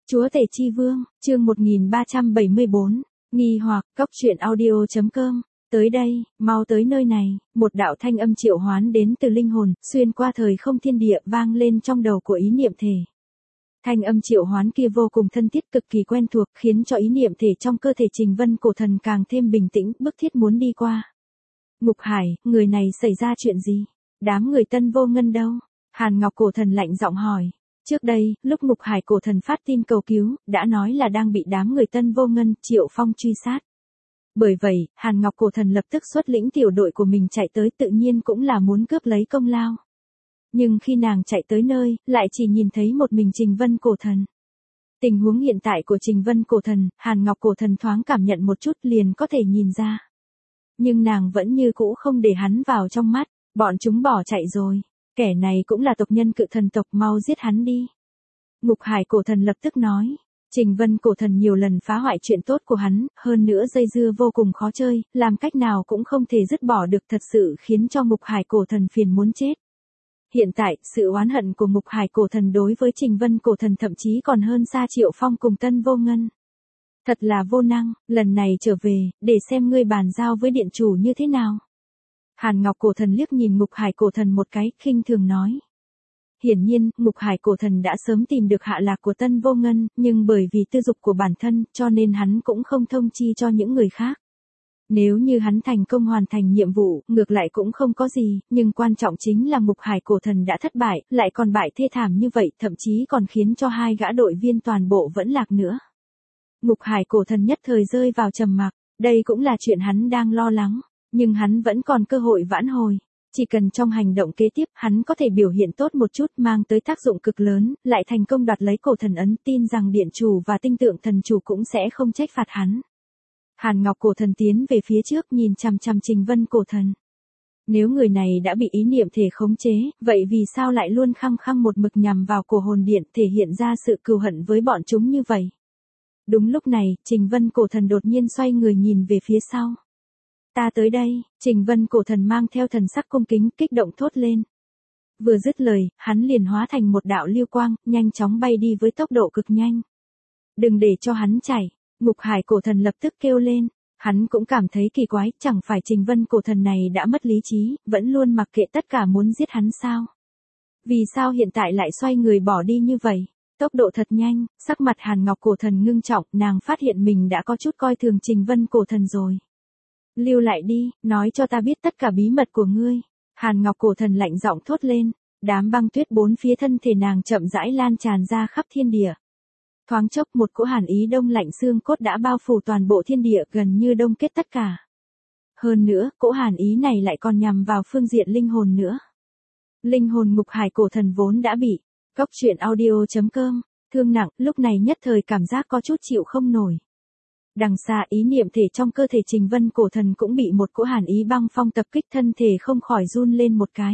Chúa Tể Chi Vương, chương 1374, nghi hoặc, cốc truyện audio.com. Tới đây, mau tới nơi này, một đạo thanh âm triệu hoán đến từ linh hồn, xuyên qua thời không thiên địa vang lên trong đầu của ý niệm thể. Thanh âm triệu hoán kia vô cùng thân thiết cực kỳ quen thuộc khiến cho ý niệm thể trong cơ thể Trình Vân Cổ Thần càng thêm bình tĩnh, bức thiết muốn đi qua. Ngục Hải, người này xảy ra chuyện gì? Đám người Tân Vô Ngân đâu? Hàn Ngọc Cổ Thần lạnh giọng hỏi. Trước đây, lúc Ngục Hải Cổ Thần phát tin cầu cứu, đã nói là đang bị đám người Tân Vô Ngân, Triệu Phong truy sát. Bởi vậy, Hàn Ngọc Cổ Thần lập tức xuất lĩnh tiểu đội của mình chạy tới, tự nhiên cũng là muốn cướp lấy công lao. Nhưng khi nàng chạy tới nơi, lại chỉ nhìn thấy một mình Trình Vân Cổ Thần. Tình huống hiện tại của Trình Vân Cổ Thần, Hàn Ngọc Cổ Thần thoáng cảm nhận một chút liền có thể nhìn ra. Nhưng nàng vẫn như cũ không để hắn vào trong mắt, bọn chúng bỏ chạy rồi. Kẻ này cũng là tộc nhân Cự Thần tộc, mau giết hắn đi. Ngục Hải Cổ Thần lập tức nói. Trình Vân Cổ Thần nhiều lần phá hoại chuyện tốt của hắn, hơn nữa dây dưa vô cùng khó chơi, làm cách nào cũng không thể dứt bỏ được, thật sự khiến cho Ngục Hải Cổ Thần phiền muốn chết. Hiện tại, sự oán hận của Ngục Hải Cổ Thần đối với Trình Vân Cổ Thần thậm chí còn hơn xa Triệu Phong cùng Tân Vô Ngân. Thật là vô năng, lần này trở về, để xem ngươi bàn giao với điện chủ như thế nào. Hàn Ngọc Cổ Thần liếc nhìn Ngục Hải Cổ Thần một cái, khinh thường nói. Hiển nhiên, Ngục Hải Cổ Thần đã sớm tìm được hạ lạc của Tân Vô Ngân, nhưng bởi vì tư dục của bản thân, cho nên hắn cũng không thông chi cho những người khác. Nếu như hắn thành công hoàn thành nhiệm vụ, ngược lại cũng không có gì, nhưng quan trọng chính là Ngục Hải Cổ Thần đã thất bại, lại còn bại thê thảm như vậy, thậm chí còn khiến cho hai gã đội viên toàn bộ vẫn lạc nữa. Ngục Hải Cổ Thần nhất thời rơi vào trầm mặc, đây cũng là chuyện hắn đang lo lắng, nhưng hắn vẫn còn cơ hội vãn hồi. Chỉ cần trong hành động kế tiếp hắn có thể biểu hiện tốt một chút, mang tới tác dụng cực lớn, lại thành công đoạt lấy cổ thần ấn, tin rằng điện chủ và tinh tượng thần chủ cũng sẽ không trách phạt hắn. Hàn Ngọc Cổ Thần tiến về phía trước nhìn chằm chằm Trình Vân Cổ Thần. Nếu người này đã bị ý niệm thể khống chế, vậy vì sao lại luôn khăng khăng một mực nhằm vào cổ hồn điện, thể hiện ra sự cừu hận với bọn chúng như vậy? Đúng lúc này, Trình Vân Cổ Thần đột nhiên xoay người nhìn về phía sau. Ta tới đây, Trình Vân Cổ Thần mang theo thần sắc cung kính, kích động thốt lên. Vừa dứt lời, hắn liền hóa thành một đạo lưu quang, nhanh chóng bay đi với tốc độ cực nhanh. Đừng để cho hắn chạy, Ngục Hải Cổ Thần lập tức kêu lên. Hắn cũng cảm thấy kỳ quái, chẳng phải Trình Vân Cổ Thần này đã mất lý trí, vẫn luôn mặc kệ tất cả muốn giết hắn sao? Vì sao hiện tại lại xoay người bỏ đi như vậy? Tốc độ thật nhanh, sắc mặt Hàn Ngọc Cổ Thần ngưng trọng, nàng phát hiện mình đã có chút coi thường Trình Vân Cổ Thần rồi. Lưu lại đi, nói cho ta biết tất cả bí mật của ngươi. Hàn Ngọc Cổ Thần lạnh giọng thốt lên, đám băng tuyết bốn phía thân thể nàng chậm rãi lan tràn ra khắp thiên địa. Thoáng chốc một cỗ hàn ý đông lạnh xương cốt đã bao phủ toàn bộ thiên địa, gần như đông kết tất cả. Hơn nữa, cỗ hàn ý này lại còn nhằm vào phương diện linh hồn nữa. Linh hồn Ngục Hải Cổ Thần vốn đã bị cốc truyện audio.com thương nặng, lúc này nhất thời cảm giác có chút chịu không nổi. Đằng xa ý niệm thể trong cơ thể Trình Vân Cổ Thần cũng bị một cỗ hàn ý băng phong tập kích, thân thể không khỏi run lên một cái.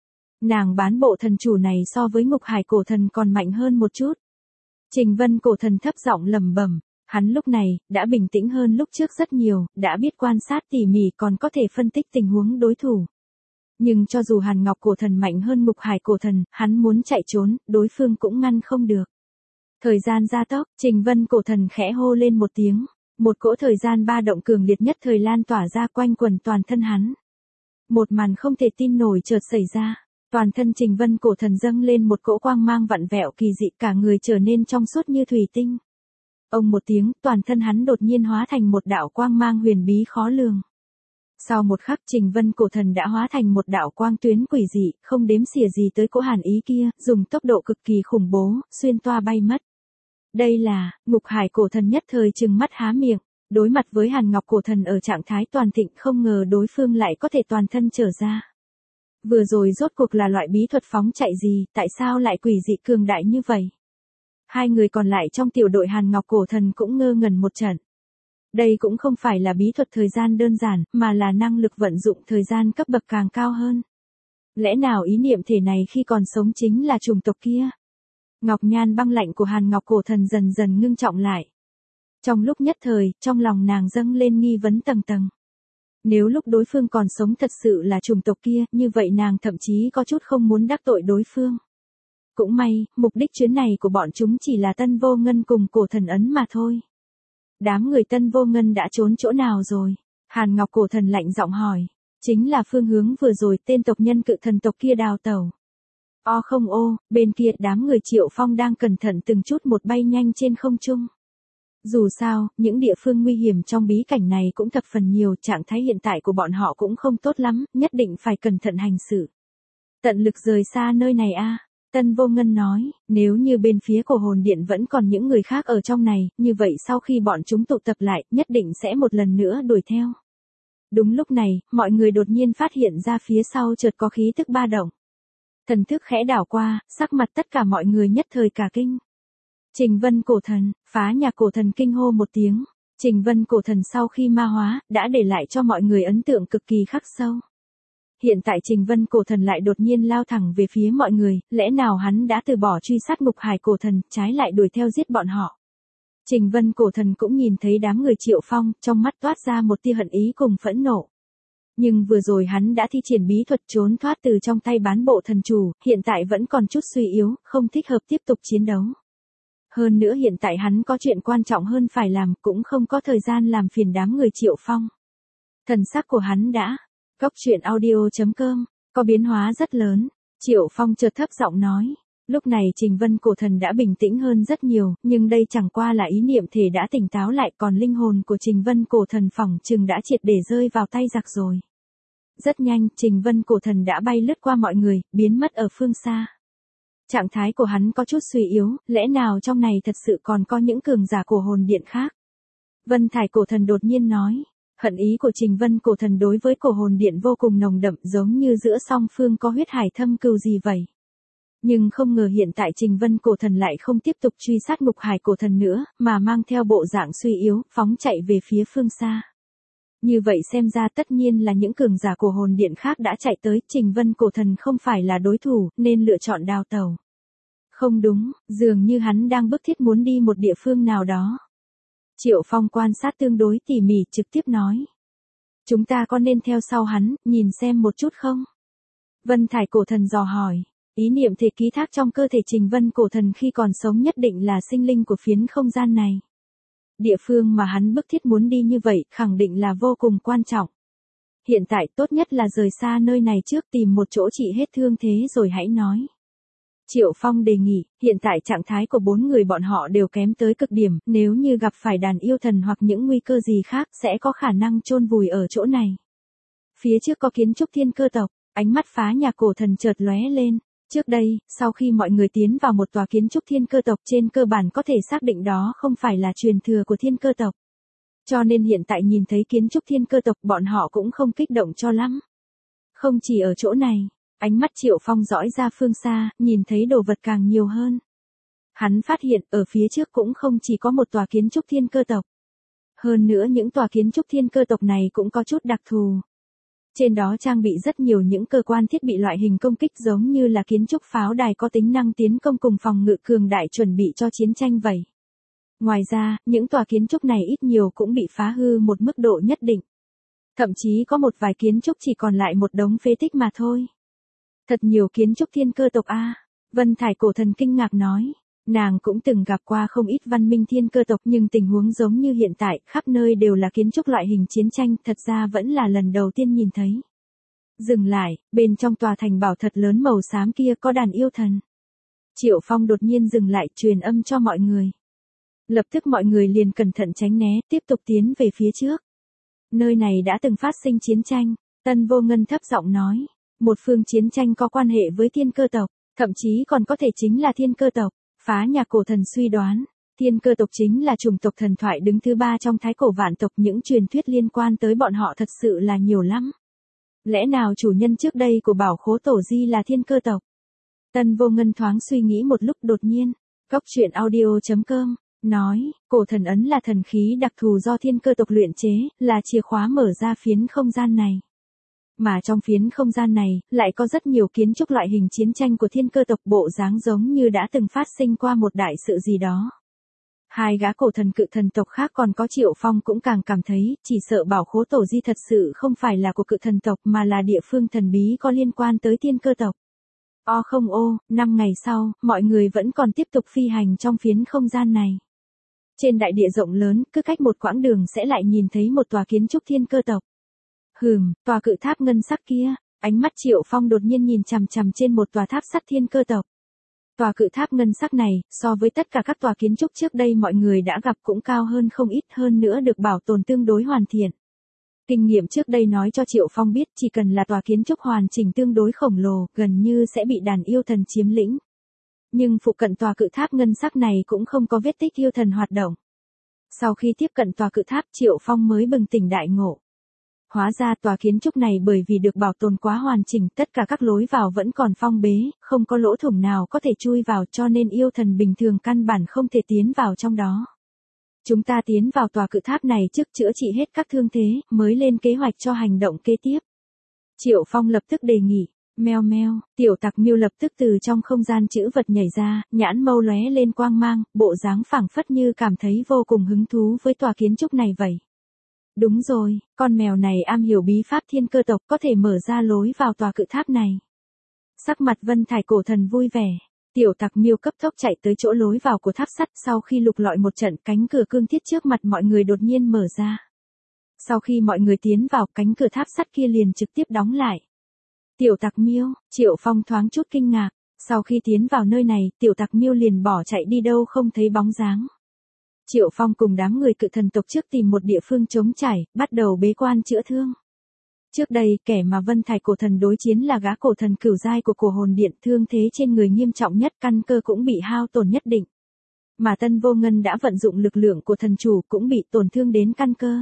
Nàng bán bộ thần chủ này so với Ngục Hải Cổ Thần còn mạnh hơn một chút. Trình Vân Cổ Thần thấp giọng lẩm bẩm, hắn lúc này đã bình tĩnh hơn lúc trước rất nhiều, đã biết quan sát tỉ mỉ, còn có thể phân tích tình huống đối thủ. Nhưng cho dù Hàn Ngọc Cổ Thần mạnh hơn Ngục Hải Cổ Thần, hắn muốn chạy trốn, đối phương cũng ngăn không được. Thời gian gia tốc, Trình Vân Cổ Thần khẽ hô lên một tiếng. Một cỗ thời gian ba động cường liệt nhất thời lan tỏa ra quanh quần toàn thân hắn. Một màn không thể tin nổi chợt xảy ra, toàn thân Trình Vân Cổ Thần dâng lên một cỗ quang mang vặn vẹo kỳ dị, cả người trở nên trong suốt như thủy tinh. Ông một tiếng, toàn thân hắn đột nhiên hóa thành một đạo quang mang huyền bí khó lường. Sau một khắc, Trình Vân Cổ Thần đã hóa thành một đạo quang tuyến quỷ dị, không đếm xỉa gì tới cỗ hàn ý kia, dùng tốc độ cực kỳ khủng bố, xuyên toa bay mất. Đây là, Ngục Hải Cổ Thần nhất thời trừng mắt há miệng, đối mặt với Hàn Ngọc Cổ Thần ở trạng thái toàn thịnh, không ngờ đối phương lại có thể toàn thân trở ra. Vừa rồi rốt cuộc là loại bí thuật phóng chạy gì, tại sao lại quỷ dị cường đại như vậy? Hai người còn lại trong tiểu đội Hàn Ngọc Cổ Thần cũng ngơ ngẩn một trận. Đây cũng không phải là bí thuật thời gian đơn giản, mà là năng lực vận dụng thời gian cấp bậc càng cao hơn. Lẽ nào ý niệm thể này khi còn sống chính là chủng tộc kia? Ngọc nhan băng lạnh của Hàn Ngọc Cổ Thần dần dần ngưng trọng lại. Trong lúc nhất thời, trong lòng nàng dâng lên nghi vấn tầng tầng. Nếu lúc đối phương còn sống thật sự là chủng tộc kia, như vậy nàng thậm chí có chút không muốn đắc tội đối phương. Cũng may, mục đích chuyến này của bọn chúng chỉ là Tân Vô Ngân cùng cổ thần ấn mà thôi. Đám người Tân Vô Ngân đã trốn chỗ nào rồi? Hàn Ngọc cổ thần lạnh giọng hỏi. Chính là phương hướng vừa rồi tên tộc nhân cự thần tộc kia đào tẩu. Không bên kia đám người Triệu Phong đang cẩn thận từng chút một bay nhanh trên không trung. Dù sao, những địa phương nguy hiểm trong bí cảnh này cũng thập phần nhiều, trạng thái hiện tại của bọn họ cũng không tốt lắm, nhất định phải cẩn thận hành sự. Tận lực rời xa nơi này a. Tân Vô Ngân nói, nếu như bên phía cổ hồn điện vẫn còn những người khác ở trong này, như vậy sau khi bọn chúng tụ tập lại, nhất định sẽ một lần nữa đuổi theo. Đúng lúc này, mọi người đột nhiên phát hiện ra phía sau chợt có khí tức ba động. Thần thức khẽ đảo qua, sắc mặt tất cả mọi người nhất thời cả kinh. Trình Vân cổ thần, Phá Nhạc cổ thần kinh hô một tiếng. Trình Vân cổ thần sau khi ma hóa, đã để lại cho mọi người ấn tượng cực kỳ khắc sâu. Hiện tại Trình Vân cổ thần lại đột nhiên lao thẳng về phía mọi người, lẽ nào hắn đã từ bỏ truy sát Ngục Hải cổ thần, trái lại đuổi theo giết bọn họ. Trình Vân cổ thần cũng nhìn thấy đám người Triệu Phong, trong mắt toát ra một tia hận ý cùng phẫn nộ. Nhưng vừa rồi hắn đã thi triển bí thuật trốn thoát từ trong tay bán bộ thần chủ, hiện tại vẫn còn chút suy yếu, không thích hợp tiếp tục chiến đấu. Hơn nữa hiện tại hắn có chuyện quan trọng hơn phải làm, cũng không có thời gian làm phiền đám người Triệu Phong. Thần sắc của hắn đã, Goctruyện.audio.com, có biến hóa rất lớn. Triệu Phong chợt thấp giọng nói. Lúc này Trình Vân cổ thần đã bình tĩnh hơn rất nhiều, nhưng đây chẳng qua là ý niệm thể đã tỉnh táo lại, còn linh hồn của Trình Vân cổ thần phỏng chừng đã triệt để rơi vào tay giặc rồi. Rất nhanh, Trình Vân cổ thần đã bay lướt qua mọi người, biến mất ở phương xa. Trạng thái của hắn có chút suy yếu, lẽ nào trong này thật sự còn có những cường giả cổ hồn điện khác? Vân Thải cổ thần đột nhiên nói. Hận ý của Trình Vân cổ thần đối với cổ hồn điện vô cùng nồng đậm, giống như giữa song phương có huyết hải thâm cừu gì vậy. Nhưng không ngờ hiện tại Trình Vân cổ thần lại không tiếp tục truy sát Ngục Hải cổ thần nữa, mà mang theo bộ dạng suy yếu, phóng chạy về phía phương xa. Như vậy xem ra tất nhiên là những cường giả cổ hồn điện khác đã chạy tới, Trình Vân cổ thần không phải là đối thủ, nên lựa chọn đào tẩu. Không đúng, dường như hắn đang bức thiết muốn đi một địa phương nào đó. Triệu Phong quan sát tương đối tỉ mỉ, trực tiếp nói. Chúng ta có nên theo sau hắn, nhìn xem một chút không? Vân Thải cổ thần dò hỏi. Ý niệm thể ký thác trong cơ thể Trình Vân cổ thần khi còn sống nhất định là sinh linh của phiến không gian này. Địa phương mà hắn bức thiết muốn đi như vậy, khẳng định là vô cùng quan trọng. Hiện tại tốt nhất là rời xa nơi này trước, tìm một chỗ trị hết thương thế rồi hãy nói. Triệu Phong đề nghị, hiện tại trạng thái của 4 người bọn họ đều kém tới cực điểm, nếu như gặp phải đàn yêu thần hoặc những nguy cơ gì khác sẽ có khả năng chôn vùi ở chỗ này. Phía trước có kiến trúc thiên cơ tộc, ánh mắt Phá Nhạc cổ thần chợt lóe lên. Trước đây, sau khi mọi người tiến vào một tòa kiến trúc thiên cơ tộc, trên cơ bản có thể xác định đó không phải là truyền thừa của thiên cơ tộc. Cho nên hiện tại nhìn thấy kiến trúc thiên cơ tộc bọn họ cũng không kích động cho lắm. Không chỉ ở chỗ này, ánh mắt Triệu Phong dõi ra phương xa, nhìn thấy đồ vật càng nhiều hơn. Hắn phát hiện ở phía trước cũng không chỉ có một tòa kiến trúc thiên cơ tộc. Hơn nữa những tòa kiến trúc thiên cơ tộc này cũng có chút đặc thù. Trên đó trang bị rất nhiều những cơ quan thiết bị loại hình công kích giống như là kiến trúc pháo đài có tính năng tiến công cùng phòng ngự cường đại chuẩn bị cho chiến tranh vậy. Ngoài ra, những tòa kiến trúc này ít nhiều cũng bị phá hư một mức độ nhất định. Thậm chí có một vài kiến trúc chỉ còn lại một đống phế tích mà thôi. Thật nhiều kiến trúc thiên cơ tộc a. Vân Thải cổ thần kinh ngạc nói. Nàng cũng từng gặp qua không ít văn minh thiên cơ tộc, nhưng tình huống giống như hiện tại, khắp nơi đều là kiến trúc loại hình chiến tranh, thật ra vẫn là lần đầu tiên nhìn thấy. Dừng lại, bên trong tòa thành bảo thật lớn màu xám kia có đàn yêu thần. Triệu Phong đột nhiên dừng lại, truyền âm cho mọi người. Lập tức mọi người liền cẩn thận tránh né, tiếp tục tiến về phía trước. Nơi này đã từng phát sinh chiến tranh, Tân Vô Ngân thấp giọng nói. Một phương chiến tranh có quan hệ với thiên cơ tộc, thậm chí còn có thể chính là thiên cơ tộc. Phá Nhạc cổ thần suy đoán, thiên cơ tộc chính là chủng tộc thần thoại đứng thứ 3 trong thái cổ vạn tộc, những truyền thuyết liên quan tới bọn họ thật sự là nhiều lắm. Lẽ nào chủ nhân trước đây của bảo khố tổ di là thiên cơ tộc? Tân Vô Ngân thoáng suy nghĩ một lúc, đột nhiên, Goctruyện.audio.com nói, cổ thần ấn là thần khí đặc thù do thiên cơ tộc luyện chế, là chìa khóa mở ra phiến không gian này. Mà trong phiến không gian này, lại có rất nhiều kiến trúc loại hình chiến tranh của thiên cơ tộc, bộ dáng giống như đã từng phát sinh qua một đại sự gì đó. Hai gã cổ thần cự thần tộc khác còn có Triệu Phong cũng càng cảm thấy, chỉ sợ bảo khố tổ di thật sự không phải là của cự thần tộc mà là địa phương thần bí có liên quan tới thiên cơ tộc. O không ô, 5 ngày sau, mọi người vẫn còn tiếp tục phi hành trong phiến không gian này. Trên đại địa rộng lớn, cứ cách một quãng đường sẽ lại nhìn thấy một tòa kiến trúc thiên cơ tộc. Tòa cự tháp ngân sắc kia, ánh mắt Triệu Phong đột nhiên nhìn chằm chằm trên một tòa tháp sắt thiên cơ tộc. Tòa cự tháp ngân sắc này, so với tất cả các tòa kiến trúc trước đây mọi người đã gặp cũng cao hơn không ít, hơn nữa được bảo tồn tương đối hoàn thiện. Kinh nghiệm trước đây nói cho Triệu Phong biết chỉ cần là tòa kiến trúc hoàn chỉnh tương đối khổng lồ, gần như sẽ bị đàn yêu thần chiếm lĩnh. Nhưng phụ cận tòa cự tháp ngân sắc này cũng không có vết tích yêu thần hoạt động. Sau khi tiếp cận tòa cự tháp, Triệu Phong mới bừng tỉnh đại ngộ. Hóa ra tòa kiến trúc này bởi vì được bảo tồn quá hoàn chỉnh, tất cả các lối vào vẫn còn phong bế, không có lỗ thủng nào có thể chui vào, cho nên yêu thần bình thường căn bản không thể tiến vào trong đó. Chúng ta tiến vào tòa cự tháp này trước chữa trị hết các thương thế, mới lên kế hoạch cho hành động kế tiếp. Triệu Phong lập tức đề nghị. Meo meo, tiểu tặc miêu lập tức từ trong không gian chữ vật nhảy ra, nhãn mâu lóe lên quang mang, bộ dáng phảng phất như cảm thấy vô cùng hứng thú với tòa kiến trúc này vậy. Đúng rồi, con mèo này am hiểu bí pháp thiên cơ tộc, có thể mở ra lối vào tòa cự tháp này. Sắc mặt Vân Thải cổ thần vui vẻ. Tiểu tặc miêu cấp tốc chạy tới chỗ lối vào của tháp sắt, sau khi lục lọi một trận, cánh cửa cương thiết trước mặt mọi người đột nhiên mở ra. Sau khi mọi người tiến vào, cánh cửa tháp sắt kia liền trực tiếp đóng lại. Tiểu tặc miêu, Triệu Phong thoáng chút kinh ngạc. Sau khi tiến vào nơi này, tiểu tặc miêu liền bỏ chạy đi đâu không thấy bóng dáng. Triệu Phong cùng đám người cự thần tộc trước tìm một địa phương trống trải, bắt đầu bế quan chữa thương. Trước đây, kẻ mà Vân Thải cổ thần đối chiến là gã cổ thần cửu giai của cổ hồn điện, thương thế trên người nghiêm trọng nhất, căn cơ cũng bị hao tổn nhất định. Mà Tân Vô Ngân đã vận dụng lực lượng của thần chủ cũng bị tổn thương đến căn cơ.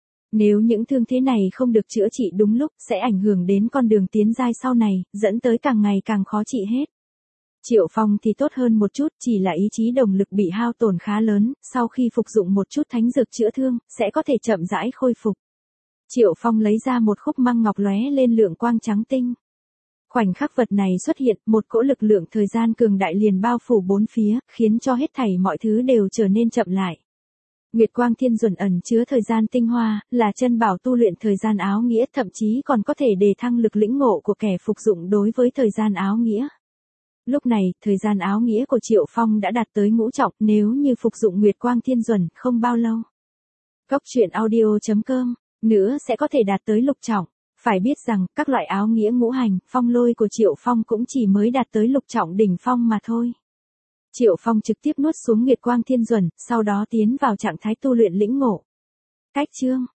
Nếu những thương thế này không được chữa trị đúng lúc, sẽ ảnh hưởng đến con đường tiến giai sau này, dẫn tới càng ngày càng khó trị hết. Triệu Phong thì tốt hơn một chút, chỉ là ý chí đồng lực bị hao tổn khá lớn, sau khi phục dụng một chút thánh dược chữa thương, sẽ có thể chậm rãi khôi phục. Triệu Phong lấy ra một khúc măng ngọc lóe lên lượng quang trắng tinh. Khoảnh khắc vật này xuất hiện, một cỗ lực lượng thời gian cường đại liền bao phủ bốn phía, khiến cho hết thảy mọi thứ đều trở nên chậm lại. Nguyệt quang thiên duẩn ẩn chứa thời gian tinh hoa, là chân bảo tu luyện thời gian áo nghĩa, thậm chí còn có thể đề thăng lực lĩnh ngộ của kẻ phục dụng đối với thời gian áo nghĩa. Lúc này, thời gian áo nghĩa của Triệu Phong đã đạt tới ngũ trọng, nếu như phục dụng Nguyệt quang thiên duẩn, không bao lâu. Cốc truyện audio.com, nữa sẽ có thể đạt tới lục trọng. Phải biết rằng, các loại áo nghĩa ngũ hành, phong lôi của Triệu Phong cũng chỉ mới đạt tới lục trọng đỉnh phong mà thôi. Triệu Phong trực tiếp nuốt xuống Nguyệt quang thiên duẩn, sau đó tiến vào trạng thái tu luyện lĩnh ngộ. Cách chương